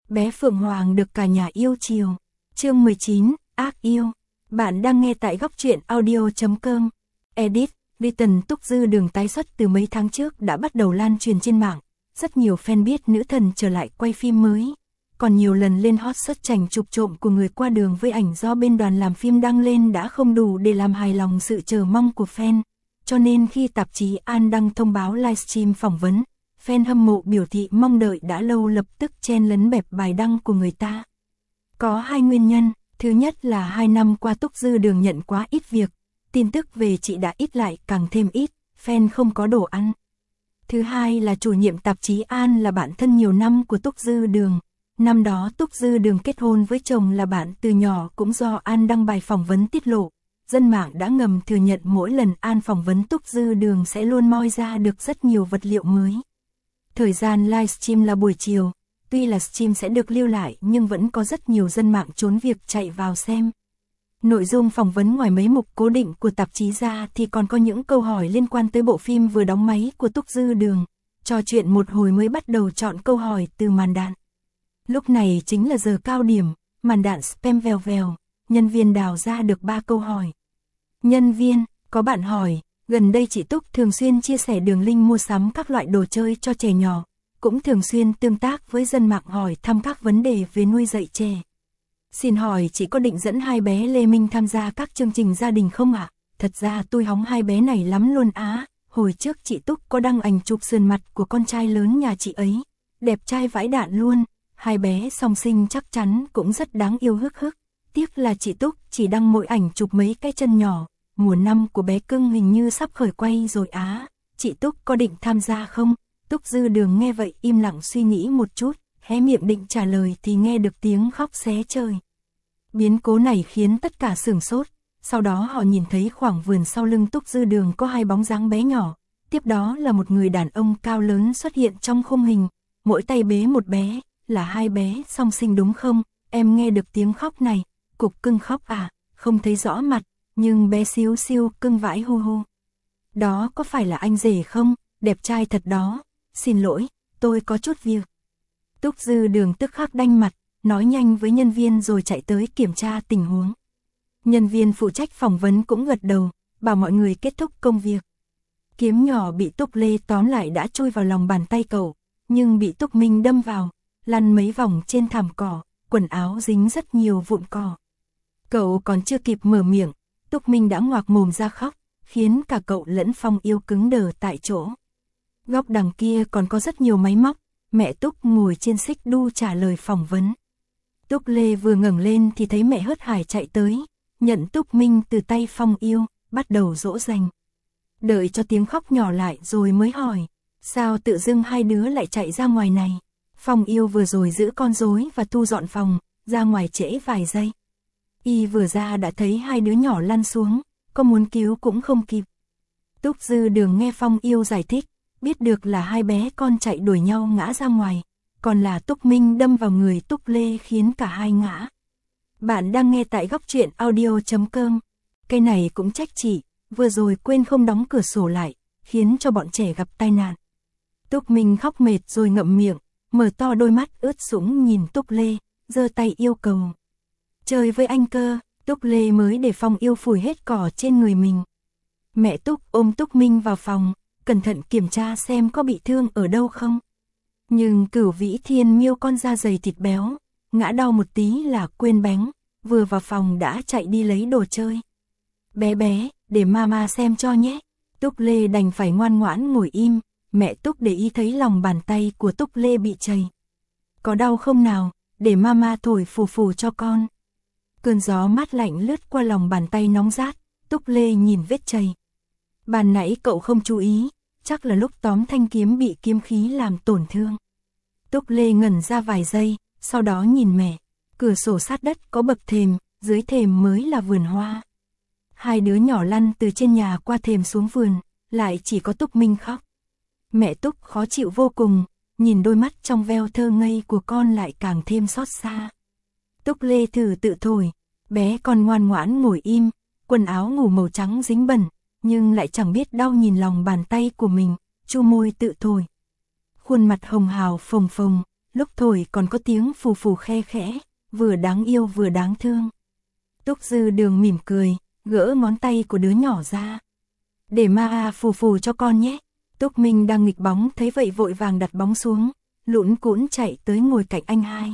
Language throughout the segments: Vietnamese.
Bé Phượng Hoàng được cả nhà yêu chiều. Chương 19, ác yêu. Bạn đang nghe tại góc truyện audio.com. Edit, Written. Túc Dư Đường tái xuất từ mấy tháng trước đã bắt đầu lan truyền trên mạng. Rất nhiều fan biết nữ thần trở lại quay phim mới. Còn nhiều lần lên hot search chảnh chụp trộm của người qua đường với ảnh do bên đoàn làm phim đăng lên đã không đủ để làm hài lòng sự chờ mong của fan. Cho nên khi tạp chí An đăng thông báo livestream phỏng vấn, fan hâm mộ biểu thị mong đợi đã lâu lập tức chen lấn bẹp bài đăng của người ta. Có hai nguyên nhân, thứ nhất là 2 năm qua Túc Dư Đường nhận quá ít việc, tin tức về chị đã ít lại càng thêm ít, fan không có đồ ăn. Thứ hai là chủ nhiệm tạp chí An là bạn thân nhiều năm của Túc Dư Đường. Năm đó Túc Dư Đường kết hôn với chồng là bạn từ nhỏ, cũng do An đăng bài phỏng vấn tiết lộ. Dân mạng đã ngầm thừa nhận mỗi lần An phỏng vấn Túc Dư Đường sẽ luôn moi ra được rất nhiều vật liệu mới. Thời gian livestream là buổi chiều, tuy là stream sẽ được lưu lại nhưng vẫn có rất nhiều dân mạng trốn việc chạy vào xem. Nội dung phỏng vấn ngoài mấy mục cố định của tạp chí ra thì còn có những câu hỏi liên quan tới bộ phim vừa đóng máy của Túc Dư Đường. Trò chuyện một hồi mới bắt đầu chọn câu hỏi từ màn đạn. Lúc này chính là giờ cao điểm, màn đạn spam vèo vèo, nhân viên đào ra được 3 câu hỏi. Nhân viên, có bạn hỏi, gần đây chị Túc thường xuyên chia sẻ đường link mua sắm các loại đồ chơi cho trẻ nhỏ, cũng thường xuyên tương tác với dân mạng hỏi thăm các vấn đề về nuôi dạy trẻ. Xin hỏi chị có định dẫn hai bé Lê Minh tham gia các chương trình gia đình không ạ? Thật ra tôi hóng hai bé này lắm luôn á, hồi trước chị Túc có đăng ảnh chụp sườn mặt của con trai lớn nhà chị ấy, đẹp trai vãi đạn luôn, hai bé song sinh chắc chắn cũng rất đáng yêu hức hức. Tiếc là chị Túc chỉ đăng mỗi ảnh chụp mấy cái chân nhỏ, mùa 5 của bé cưng hình như sắp khởi quay rồi á, chị Túc có định tham gia không? Túc Dư Đường nghe vậy im lặng suy nghĩ một chút, hé miệng định trả lời thì nghe được tiếng khóc xé trời. Biến cố này khiến tất cả sửng sốt, sau đó họ nhìn thấy khoảng vườn sau lưng Túc Dư Đường có hai bóng dáng bé nhỏ, tiếp đó là một người đàn ông cao lớn xuất hiện trong khung hình, mỗi tay bế một bé, là hai bé song sinh đúng không? Em nghe được tiếng khóc này, cục cưng khóc à, không thấy rõ mặt, nhưng bé xíu xiu cưng vãi hu hu. Đó có phải là anh rể không? Đẹp trai thật đó. Xin lỗi, tôi có chút việc. Túc Dư Đường tức khắc đanh mặt, nói nhanh với nhân viên rồi chạy tới kiểm tra tình huống. Nhân viên phụ trách phỏng vấn cũng gật đầu, bảo mọi người kết thúc công việc. Kiếm nhỏ bị Túc Lê tóm lại đã chui vào lòng bàn tay cậu, nhưng bị Túc Minh đâm vào, lăn mấy vòng trên thảm cỏ, quần áo dính rất nhiều vụn cỏ. Cậu còn chưa kịp mở miệng, Túc Minh đã ngoạc mồm ra khóc, khiến cả cậu lẫn Phong Yêu cứng đờ tại chỗ. Góc đằng kia còn có rất nhiều máy móc, mẹ Túc ngồi trên xích đu trả lời phỏng vấn. Túc Lê vừa ngẩng lên thì thấy mẹ hớt hải chạy tới, nhận Túc Minh từ tay Phong Yêu, bắt đầu dỗ dành. Đợi cho tiếng khóc nhỏ lại rồi mới hỏi, sao tự dưng hai đứa lại chạy ra ngoài này? Phong Yêu vừa rồi giữ con rối và thu dọn phòng, ra ngoài trễ vài giây. Y vừa ra đã thấy hai đứa nhỏ lăn xuống, có muốn cứu cũng không kịp. Túc Dư Đường nghe Phong Yêu giải thích, biết được là hai bé con chạy đuổi nhau ngã ra ngoài, còn là Túc Minh đâm vào người Túc Lê khiến cả hai ngã. Bạn đang nghe tại góc truyện audio.com. Cái này cũng trách chị, vừa rồi quên không đóng cửa sổ lại, khiến cho bọn trẻ gặp tai nạn. Túc Minh khóc mệt rồi ngậm miệng, mở to đôi mắt ướt sũng nhìn Túc Lê, giơ tay yêu cầu. Chơi với anh cơ. Túc Lê mới để Phong Yêu phủi hết cỏ trên người mình. Mẹ Túc ôm Túc Minh vào phòng, cẩn thận kiểm tra xem có bị thương ở đâu không. Nhưng Cửu Vĩ Thiên Miêu con da dày thịt béo, ngã đau một tí là quên bánh, vừa vào phòng đã chạy đi lấy đồ chơi. Bé bé, để mama xem cho nhé. Túc Lê đành phải ngoan ngoãn ngồi im, mẹ Túc để ý thấy lòng bàn tay của Túc Lê bị chảy. Có đau không nào, để mama thổi phù phù cho con. Cơn gió mát lạnh lướt qua lòng bàn tay nóng rát, Túc Lê nhìn vết chảy. Ban nãy cậu không chú ý, chắc là lúc tóm thanh kiếm bị kiếm khí làm tổn thương. Túc Lê ngẩn ra vài giây, sau đó nhìn mẹ, cửa sổ sát đất có bậc thềm, dưới thềm mới là vườn hoa. Hai đứa nhỏ lăn từ trên nhà qua thềm xuống vườn, lại chỉ có Túc Minh khóc. Mẹ Túc khó chịu vô cùng, nhìn đôi mắt trong veo thơ ngây của con lại càng thêm xót xa. Túc Lê thử tự thổi, bé con ngoan ngoãn ngồi im, quần áo ngủ màu trắng dính bẩn, nhưng lại chẳng biết đau nhìn lòng bàn tay của mình, chu môi tự thổi. Khuôn mặt hồng hào phồng phồng, lúc thổi còn có tiếng phù phù khe khẽ, vừa đáng yêu vừa đáng thương. Túc Dư Đường mỉm cười, gỡ ngón tay của đứa nhỏ ra. Để ma phù phù cho con nhé. Túc Minh đang nghịch bóng thấy vậy vội vàng đặt bóng xuống, lũn cũn chạy tới ngồi cạnh anh hai.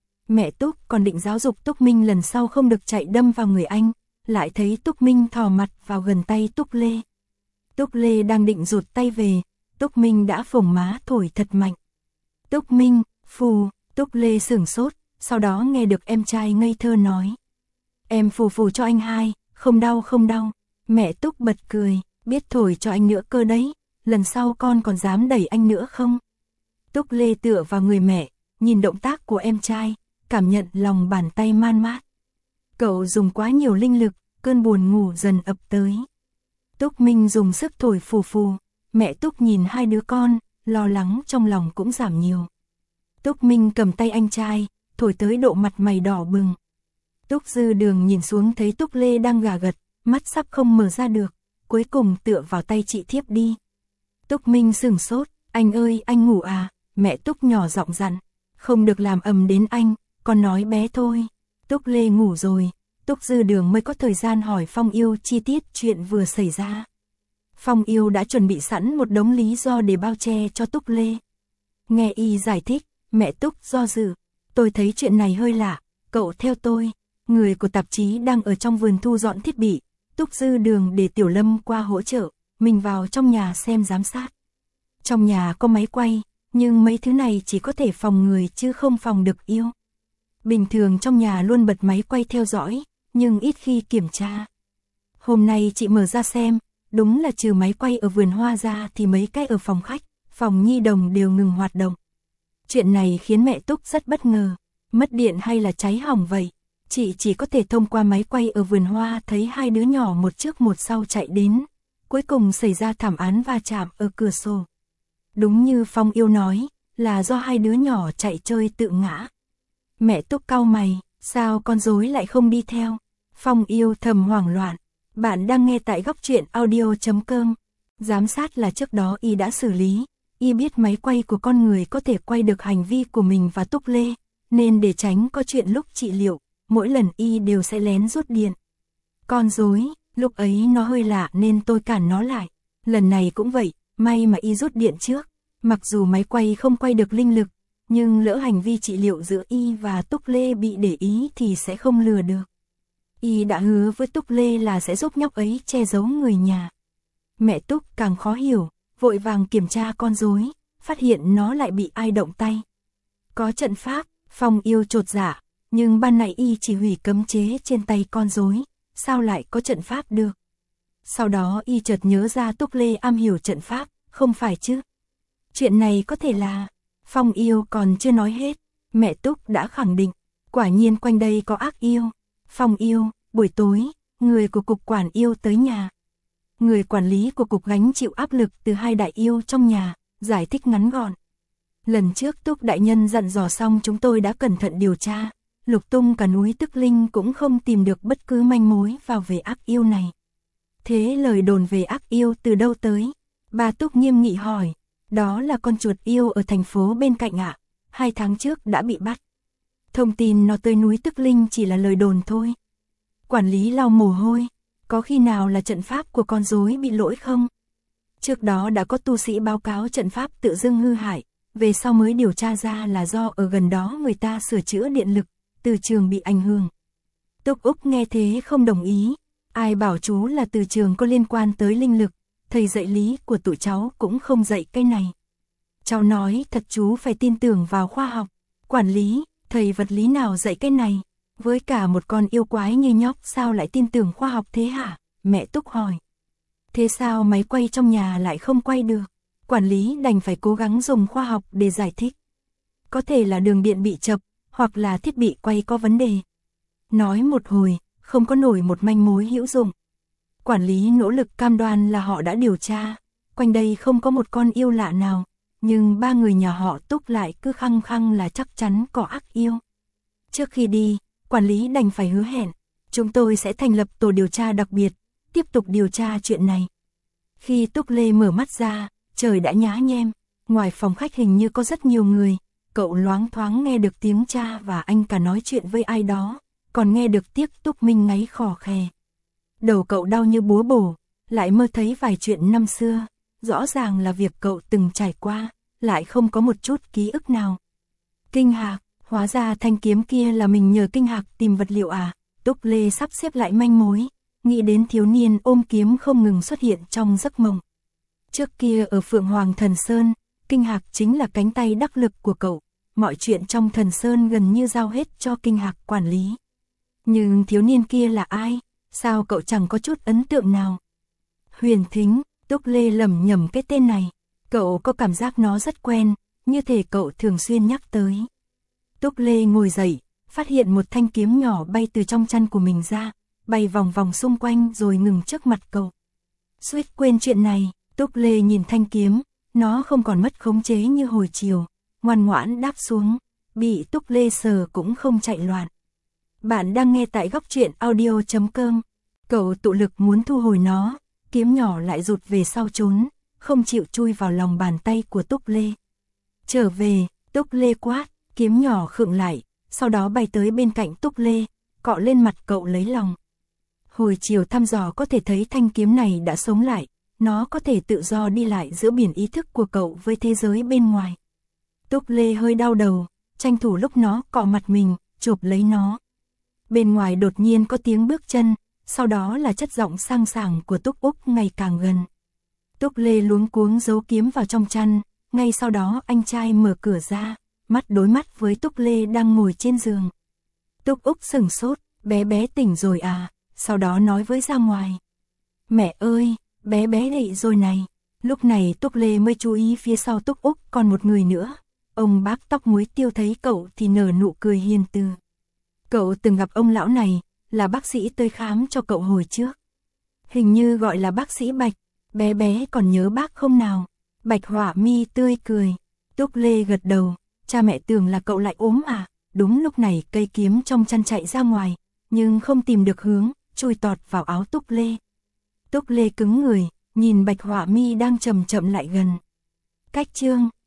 Mẹ Túc còn định giáo dục Túc Minh lần sau không được chạy đâm vào người anh, lại thấy Túc Minh thò mặt vào gần tay Túc Lê. Túc Lê đang định rụt tay về, Túc Minh đã phồng má thổi thật mạnh. Túc Minh, phù, Túc Lê sửng sốt, sau đó nghe được em trai ngây thơ nói. Em phù phù cho anh hai, không đau không đau. Mẹ Túc bật cười, biết thổi cho anh nữa cơ đấy, lần sau con còn dám đẩy anh nữa không? Túc Lê tựa vào người mẹ, nhìn động tác của em trai, cảm nhận lòng bàn tay man mát. Cậu dùng quá nhiều linh lực, cơn buồn ngủ dần ập tới. Túc Minh dùng sức thổi phù phù, mẹ Túc nhìn hai đứa con, lo lắng trong lòng cũng giảm nhiều. Túc Minh cầm tay anh trai, thổi tới độ mặt mày đỏ bừng. Túc Dư Đường nhìn xuống thấy Túc Lê đang gà gật, mắt sắp không mở ra được, cuối cùng tựa vào tay chị thiếp đi. Túc Minh sửng sốt, anh ơi anh ngủ à, mẹ Túc nhỏ giọng dặn, không được làm ầm đến anh, con nói bé thôi. Túc Lê ngủ rồi, Túc Dư Đường mới có thời gian hỏi Phong Yêu chi tiết chuyện vừa xảy ra. Phong Yêu đã chuẩn bị sẵn một đống lý do để bao che cho Túc Lê. Nghe y giải thích, mẹ Túc do dự, tôi thấy chuyện này hơi lạ, cậu theo tôi. Người của tạp chí đang ở trong vườn thu dọn thiết bị, Túc Dư Đường để Tiểu Lâm qua hỗ trợ, mình vào trong nhà xem giám sát. Trong nhà có máy quay, nhưng mấy thứ này chỉ có thể phòng người chứ không phòng được yêu. Bình thường trong nhà luôn bật máy quay theo dõi, nhưng ít khi kiểm tra. Hôm nay chị mở ra xem, đúng là trừ máy quay ở vườn hoa ra thì mấy cái ở phòng khách, phòng nhi đồng đều ngừng hoạt động. Chuyện này khiến mẹ Túc rất bất ngờ, mất điện hay là cháy hỏng vậy? Chị chỉ có thể thông qua máy quay ở vườn hoa thấy hai đứa nhỏ một trước một sau chạy đến, cuối cùng xảy ra thảm án va chạm ở cửa sổ. Đúng như Phong Yêu nói, là do hai đứa nhỏ chạy chơi tự ngã. Mẹ Túc cau mày, sao con rối lại không đi theo? Phong Yêu thầm hoảng loạn. Bạn đang nghe tại góc truyện audio.com. Giám sát là trước đó y đã xử lý, y biết máy quay của con người có thể quay được hành vi của mình và Túc Lê, nên để tránh có chuyện lúc trị liệu, mỗi lần y đều sẽ lén rút điện. Con rối, lúc ấy nó hơi lạ nên tôi cản nó lại. Lần này cũng vậy, may mà y rút điện trước. Mặc dù máy quay không quay được linh lực, nhưng lỡ hành vi trị liệu giữa y và Túc Lê bị để ý thì sẽ không lừa được. Y đã hứa với Túc Lê là sẽ giúp nhóc ấy che giấu người nhà. Mẹ Túc càng khó hiểu, vội vàng kiểm tra con rối, phát hiện nó lại bị ai động tay. Có trận pháp, Phong Yêu chột dạ, nhưng ban nãy y chỉ hủy cấm chế trên tay con rối, sao lại có trận pháp được? Sau đó y chợt nhớ ra Túc Lê am hiểu trận pháp, không phải chứ? Chuyện này có thể là... Phong Yêu còn chưa nói hết, mẹ Túc đã khẳng định, quả nhiên quanh đây có ác yêu. Phong Yêu, buổi tối, người của cục quản yêu tới nhà. Người quản lý của cục gánh chịu áp lực từ hai đại yêu trong nhà, giải thích ngắn gọn. Lần trước Túc đại nhân dặn dò xong chúng tôi đã cẩn thận điều tra, lục tung cả núi Tức Linh cũng không tìm được bất cứ manh mối vào về ác yêu này. Thế lời đồn về ác yêu từ đâu tới? Bà Túc nghiêm nghị hỏi. Đó là con chuột yêu ở thành phố bên cạnh ạ, 2 tháng trước đã bị bắt. Thông tin nó tới núi Tức Linh chỉ là lời đồn thôi. Quản lý lau mồ hôi, có khi nào là trận pháp của con rối bị lỗi không? Trước đó đã có tu sĩ báo cáo trận pháp tự dưng hư hại, về sau mới điều tra ra là do ở gần đó người ta sửa chữa điện lực, từ trường bị ảnh hưởng. Túc Úc nghe thế không đồng ý, ai bảo chú là từ trường có liên quan tới linh lực. Thầy dạy lý của tụi cháu cũng không dạy cái này. Cháu nói thật chú phải tin tưởng vào khoa học. Quản lý, thầy vật lý nào dạy cái này? Với cả một con yêu quái như nhóc sao lại tin tưởng khoa học thế hả? Mẹ Túc hỏi. Thế sao máy quay trong nhà lại không quay được? Quản lý đành phải cố gắng dùng khoa học để giải thích. Có thể là đường điện bị chập, hoặc là thiết bị quay có vấn đề. Nói một hồi, không có nổi một manh mối hữu dụng. Quản lý nỗ lực cam đoan là họ đã điều tra, quanh đây không có một con yêu lạ nào, nhưng 3 người nhà họ Túc lại cứ khăng khăng là chắc chắn có ác yêu. Trước khi đi, quản lý đành phải hứa hẹn, chúng tôi sẽ thành lập tổ điều tra đặc biệt, tiếp tục điều tra chuyện này. Khi Túc Lê mở mắt ra, trời đã nhá nhem, ngoài phòng khách hình như có rất nhiều người, cậu loáng thoáng nghe được tiếng cha và anh cả nói chuyện với ai đó, còn nghe được Tiết Túc Minh ngáy khò khè. Đầu cậu đau như búa bổ, lại mơ thấy vài chuyện năm xưa, rõ ràng là việc cậu từng trải qua, lại không có một chút ký ức nào. Kinh Hạc, hóa ra thanh kiếm kia là mình nhờ Kinh Hạc tìm vật liệu à? Túc Lê sắp xếp lại manh mối, nghĩ đến thiếu niên ôm kiếm không ngừng xuất hiện trong giấc mộng. Trước kia ở Phượng Hoàng Thần Sơn, Kinh Hạc chính là cánh tay đắc lực của cậu, mọi chuyện trong Thần Sơn gần như giao hết cho Kinh Hạc quản lý. Nhưng thiếu niên kia là ai? Sao cậu chẳng có chút ấn tượng nào? Huyền Thính, Túc Lê lẩm nhẩm cái tên này, cậu có cảm giác nó rất quen, như thể cậu thường xuyên nhắc tới. Túc Lê ngồi dậy, phát hiện một thanh kiếm nhỏ bay từ trong chăn của mình ra, bay vòng vòng xung quanh rồi ngừng trước mặt cậu. Suýt quên chuyện này, Túc Lê nhìn thanh kiếm, nó không còn mất khống chế như hồi chiều, ngoan ngoãn đáp xuống, bị Túc Lê sờ cũng không chạy loạn. Bạn đang nghe tại góc truyện audio.com, cậu tụ lực muốn thu hồi nó, kiếm nhỏ lại rụt về sau trốn, không chịu chui vào lòng bàn tay của Túc Lê. Trở về, Túc Lê quát, kiếm nhỏ khựng lại, sau đó bay tới bên cạnh Túc Lê, cọ lên mặt cậu lấy lòng. Hồi chiều thăm dò có thể thấy thanh kiếm này đã sống lại, nó có thể tự do đi lại giữa biển ý thức của cậu với thế giới bên ngoài. Túc Lê hơi đau đầu, tranh thủ lúc nó cọ mặt mình, chộp lấy nó. Bên ngoài đột nhiên có tiếng bước chân, sau đó là chất giọng sang sảng của Túc Úc ngày càng gần. Túc Lê luống cuống giấu kiếm vào trong chăn, ngay sau đó anh trai mở cửa ra, mắt đối mắt với Túc Lê đang ngồi trên giường. Túc Úc sửng sốt, bé bé tỉnh rồi à, sau đó nói với ra ngoài. Mẹ ơi, bé bé dậy rồi này. Lúc này Túc Lê mới chú ý phía sau Túc Úc còn một người nữa. Ông bác tóc muối Tiêu thấy cậu thì nở nụ cười hiền từ. Cậu từng gặp ông lão này, là bác sĩ tới khám cho cậu hồi trước. Hình như gọi là bác sĩ Bạch, bé bé còn nhớ bác không nào? Bạch Hỏa Mi tươi cười. Túc Lê gật đầu, cha mẹ tưởng là cậu lại ốm à? Đúng lúc này cây kiếm trong chăn chạy ra ngoài, nhưng không tìm được hướng, chui tọt vào áo Túc Lê. Túc Lê cứng người, nhìn Bạch Hỏa Mi đang chậm chậm lại gần. Cách chương